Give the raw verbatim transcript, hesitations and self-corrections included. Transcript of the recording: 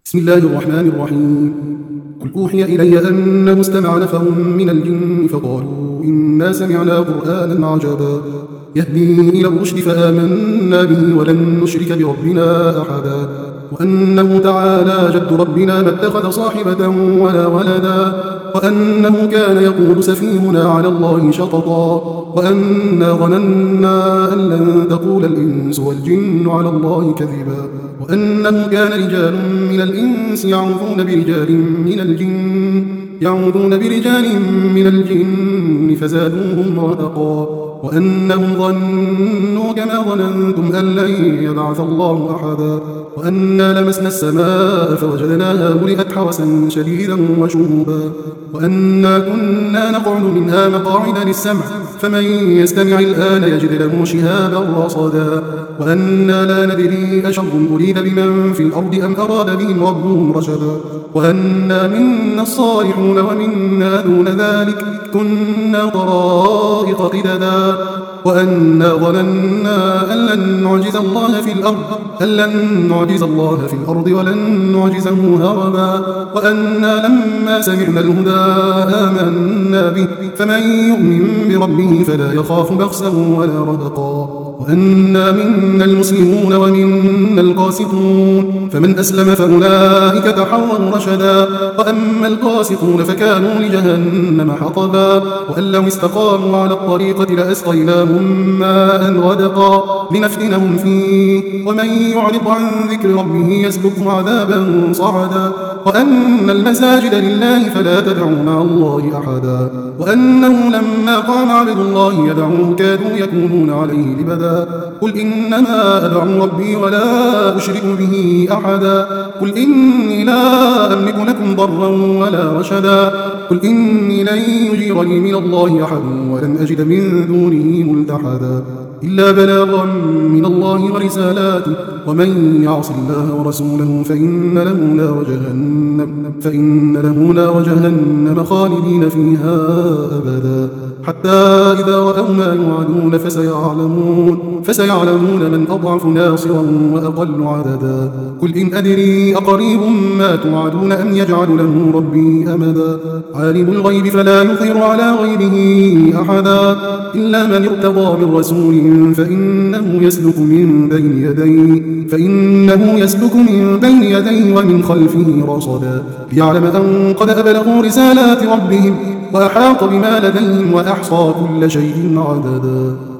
بسم الله الرحمن الرحيم. قل أوحي إلي أنه استمع نفر من الجن فقالوا إنا سمعنا قرآنا عجبا يهدي إلى الرشد فآمنا به ولن نشرك بربنا أحدا وأنه تعالى جد ربنا ما اتخذ صاحبة ولا ولدا وأنه كان يقول سفيهنا على الله شططا وأنا ظننا أن لن تقول الإنس والجن على الله كذبا وأنه كان رجال من الإنس يعوذون برجال من الجن يعوذون برجال من الجن فزادوهم رهقا وأنهم ظنوا كما ظننتم أن لن يبعث الله أحدا وأنا لمسنا السماء فوجدناها ملئت حرسا شديدا وشهوبا وأنا كنا نقعد منها مقاعد للسمع فمن يستمع الآن يجد له شهابا رصدا وأنا لا ندري أشر أريد بمن في الأرض أم أراد بهم ربهم رشدا وأنا منا الصالحون ومنا دون ذلك كنا طرائق قددا وأنا ظننا أن لن نعجز الله في الأرض أن لن نعجز الله في الأرض ولن نعجزه هربا وأنا لما سمعنا الهدى آمنا به فمن يؤمن بربه فلا يخاف بخسا ولا رهقا وأنا منا المسلمون ومنا القاسطون فمن أسلم فأولئك تحروا رشدا وأما القاسطون فكانوا لجهنم حطبا وأن لو استقاموا على الطريقة لأسقيناهم ماء غدقا لنفتنهم فيه ومن يعرض عن ذكر ربه يسلكه عذابا صعدا وأن المساجد لله فلا تدعوا مع الله أحدا وأنه لما قام عبد الله يدعوه كادوا يكونون عليه لبدا قل إنما أدعو ربي ولا أشرك به أحدا قل إني لا أملك لكم ضرا ولا رشدا قل إني لن يجيرني من الله أحد ولن أجد من دونه ملتحدا إلا بلاغا من الله ورسالاته ومن يعص الله ورسوله فإن له نار جهنم فإن له نار جهنم خالدين فيها أبدا حتى إذا رأوا ما يوعدون فسيعلمون فسيعلمون من أضعف ناصرا وأقل عددا قل إن أدري أقريب ما توعدون أم يجعل له ربي أمدا عالم الغيب فلا يظهر على غيبه أحدا إلا من ارتضى من رسول فإنه يسلك من بين يديه فإنه يسلك من بين يديه ومن خلفه رصدا ليعلم أن قد أبلغوا رسالات ربهم وأحاط بما لديهم وأحصى كل شيء عددا.